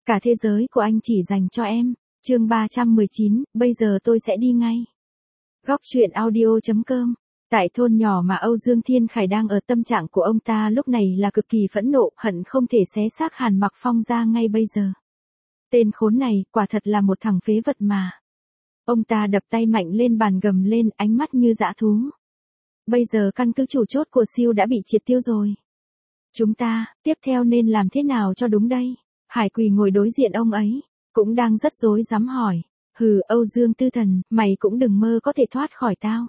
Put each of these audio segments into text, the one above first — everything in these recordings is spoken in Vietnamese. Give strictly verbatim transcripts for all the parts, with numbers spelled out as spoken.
Cả thế giới của anh chỉ dành cho em. Chương ba trăm mười chín, bây giờ tôi sẽ đi ngay. Góc truyện audio chấm com. Tại thôn nhỏ mà Âu Dương Thiên Khải đang ở, tâm trạng của ông ta lúc này là cực kỳ phẫn nộ, hận không thể xé xác Hàn Mặc Phong ra ngay bây giờ. Tên khốn này, quả thật là một thằng phế vật mà. Ông ta đập tay mạnh lên bàn, gầm lên, ánh mắt như dã thú. Bây giờ căn cứ chủ chốt của Siêu đã bị triệt tiêu rồi. Chúng ta, tiếp theo nên làm thế nào cho đúng đây? Hải Quỳ ngồi đối diện ông ấy, cũng đang rất rối rắm hỏi. Hừ, Âu Dương Tư Thần, mày cũng đừng mơ có thể thoát khỏi tao.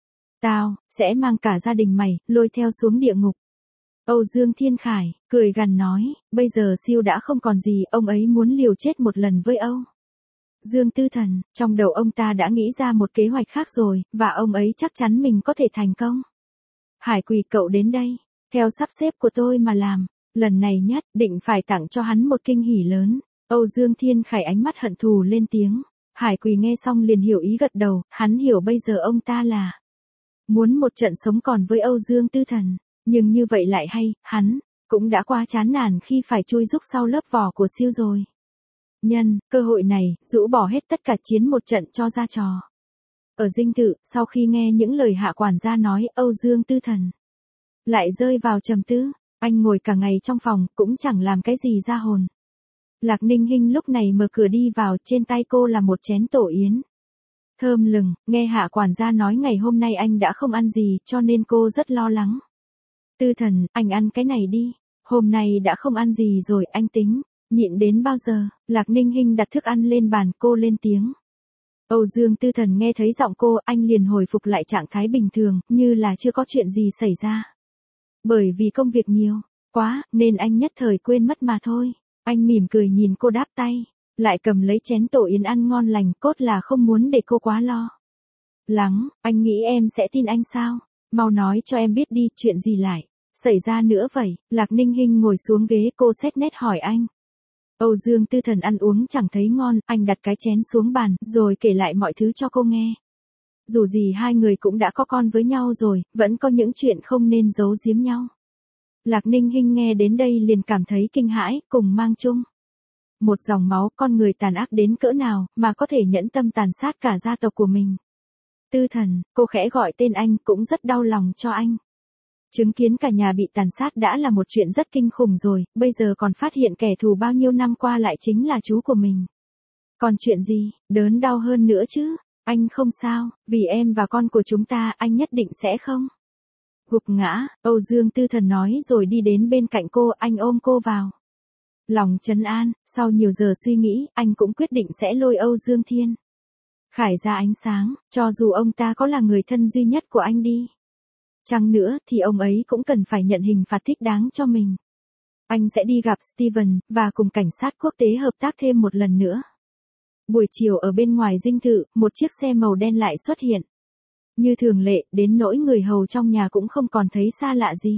Tao, sẽ mang cả gia đình mày, lôi theo xuống địa ngục. Âu Dương Thiên Khải, cười gằn nói, bây giờ Siêu đã không còn gì, ông ấy muốn liều chết một lần với Âu Dương Tư Thần, trong đầu ông ta đã nghĩ ra một kế hoạch khác rồi, và ông ấy chắc chắn mình có thể thành công. Hải Quỳ, cậu đến đây, theo sắp xếp của tôi mà làm, lần này nhất định phải tặng cho hắn một kinh hỉ lớn. Âu Dương Thiên Khải ánh mắt hận thù lên tiếng. Hải Quỳ nghe xong liền hiểu ý, gật đầu, hắn hiểu bây giờ ông ta là muốn một trận sống còn với Âu Dương Tư Thần, nhưng như vậy lại hay, hắn cũng đã quá chán nản khi phải chui rúc sau lớp vỏ của Siêu rồi. Nhân cơ hội này, rũ bỏ hết tất cả chiến một trận cho ra trò. Ở dinh thự, sau khi nghe những lời Hạ quản gia nói, Âu Dương Tư Thần lại rơi vào trầm tư. Anh ngồi cả ngày trong phòng, cũng chẳng làm cái gì ra hồn. Lạc Ninh Hinh lúc này mở cửa đi vào, trên tay cô là một chén tổ yến thơm lừng. Nghe Hạ quản gia nói ngày hôm nay anh đã không ăn gì, cho nên cô rất lo lắng. Tư Thần, anh ăn cái này đi. Hôm nay đã không ăn gì rồi, anh tính nhịn đến bao giờ? Lạc Ninh Hinh đặt thức ăn lên bàn, cô lên tiếng. Âu Dương Tư Thần nghe thấy giọng cô, anh liền hồi phục lại trạng thái bình thường, như là chưa có chuyện gì xảy ra. Bởi vì công việc nhiều quá, nên anh nhất thời quên mất mà thôi. Anh mỉm cười nhìn cô đáp tay, lại cầm lấy chén tổ yến ăn ngon lành, cốt là không muốn để cô quá lo lắng. Anh nghĩ em sẽ tin anh sao? Mau nói cho em biết đi, chuyện gì lại xảy ra nữa vậy? Lạc Ninh Hinh ngồi xuống ghế, cô xét nét hỏi anh. Âu Dương Tư Thần ăn uống chẳng thấy ngon, anh đặt cái chén xuống bàn, rồi kể lại mọi thứ cho cô nghe. Dù gì hai người cũng đã có con với nhau rồi, vẫn có những chuyện không nên giấu giếm nhau. Lạc Ninh Hinh nghe đến đây liền cảm thấy kinh hãi, cùng mang chung một dòng máu, con người tàn ác đến cỡ nào, mà có thể nhẫn tâm tàn sát cả gia tộc của mình. Tư Thần, cô khẽ gọi tên anh, cũng rất đau lòng cho anh. Chứng kiến cả nhà bị tàn sát đã là một chuyện rất kinh khủng rồi, bây giờ còn phát hiện kẻ thù bao nhiêu năm qua lại chính là chú của mình. Còn chuyện gì, đớn đau hơn nữa chứ? Anh không sao, vì em và con của chúng ta, anh nhất định sẽ không gục ngã. Âu Dương Tư Thần nói rồi đi đến bên cạnh cô, anh ôm cô vào lòng trấn an. Sau nhiều giờ suy nghĩ, anh cũng quyết định sẽ lôi Âu Dương Thiên Khải ra ánh sáng, cho dù ông ta có là người thân duy nhất của anh đi chăng nữa, thì ông ấy cũng cần phải nhận hình phạt thích đáng cho mình. Anh sẽ đi gặp Steven, và cùng cảnh sát quốc tế hợp tác thêm một lần nữa. Buổi chiều ở bên ngoài dinh thự, một chiếc xe màu đen lại xuất hiện. Như thường lệ, đến nỗi người hầu trong nhà cũng không còn thấy xa lạ gì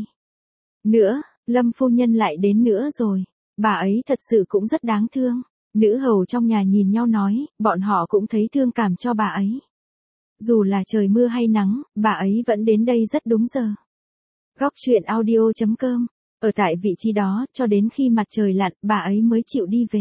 nữa. Lâm phu nhân lại đến nữa rồi. Bà ấy thật sự cũng rất đáng thương. Nữ hầu trong nhà nhìn nhau nói, bọn họ cũng thấy thương cảm cho bà ấy. Dù là trời mưa hay nắng, bà ấy vẫn đến đây rất đúng giờ. Góc truyện audio chấm com. Ở tại vị trí đó, cho đến khi mặt trời lặn, bà ấy mới chịu đi về.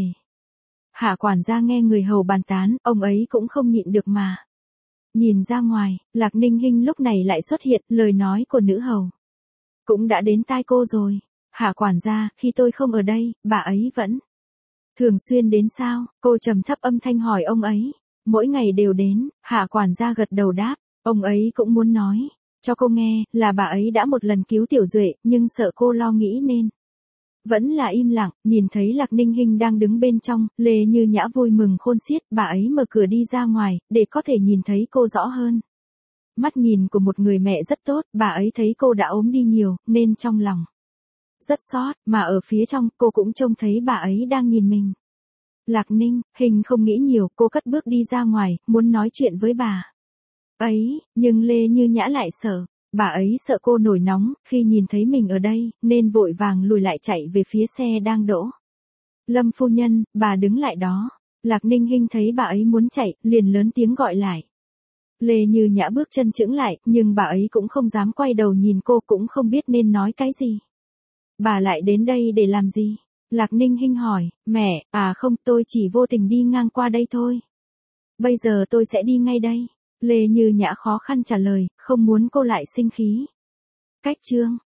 Hạ quản gia nghe người hầu bàn tán, ông ấy cũng không nhịn được mà nhìn ra ngoài. Lạc Ninh Hinh lúc này lại xuất hiện, lời nói của nữ hầu cũng đã đến tai cô rồi. Hạ quản gia, khi tôi không ở đây, bà ấy vẫn thường xuyên đến sao? Cô trầm thấp âm thanh hỏi ông ấy. Mỗi ngày đều đến. Hạ quản gia gật đầu đáp. Ông ấy cũng muốn nói cho cô nghe là bà ấy đã một lần cứu Tiểu Duệ, nhưng sợ cô lo nghĩ nên vẫn là im lặng. Nhìn thấy Lạc Ninh Hinh đang đứng bên trong, Lê Như Nhã vui mừng khôn xiết, bà ấy mở cửa đi ra ngoài, để có thể nhìn thấy cô rõ hơn. Mắt nhìn của một người mẹ rất tốt, bà ấy thấy cô đã ốm đi nhiều, nên trong lòng rất xót, mà ở phía trong, cô cũng trông thấy bà ấy đang nhìn mình. Lạc Ninh Hinh không nghĩ nhiều, cô cất bước đi ra ngoài, muốn nói chuyện với bà ấy, nhưng Lê Như Nhã lại sợ. Bà ấy sợ cô nổi nóng, khi nhìn thấy mình ở đây, nên vội vàng lùi lại chạy về phía xe đang đỗ. Lâm phu nhân, bà đứng lại đó. Lạc Ninh Hinh thấy bà ấy muốn chạy, liền lớn tiếng gọi lại. Lê Như Nhã bước chân chững lại, nhưng bà ấy cũng không dám quay đầu nhìn cô, cũng không biết nên nói cái gì. Bà lại đến đây để làm gì? Lạc Ninh Hinh hỏi, mẹ, à không, tôi chỉ vô tình đi ngang qua đây thôi. Bây giờ tôi sẽ đi ngay đây. Lê Như Nhã khó khăn trả lời, không muốn cô lại sinh khí. Cách chương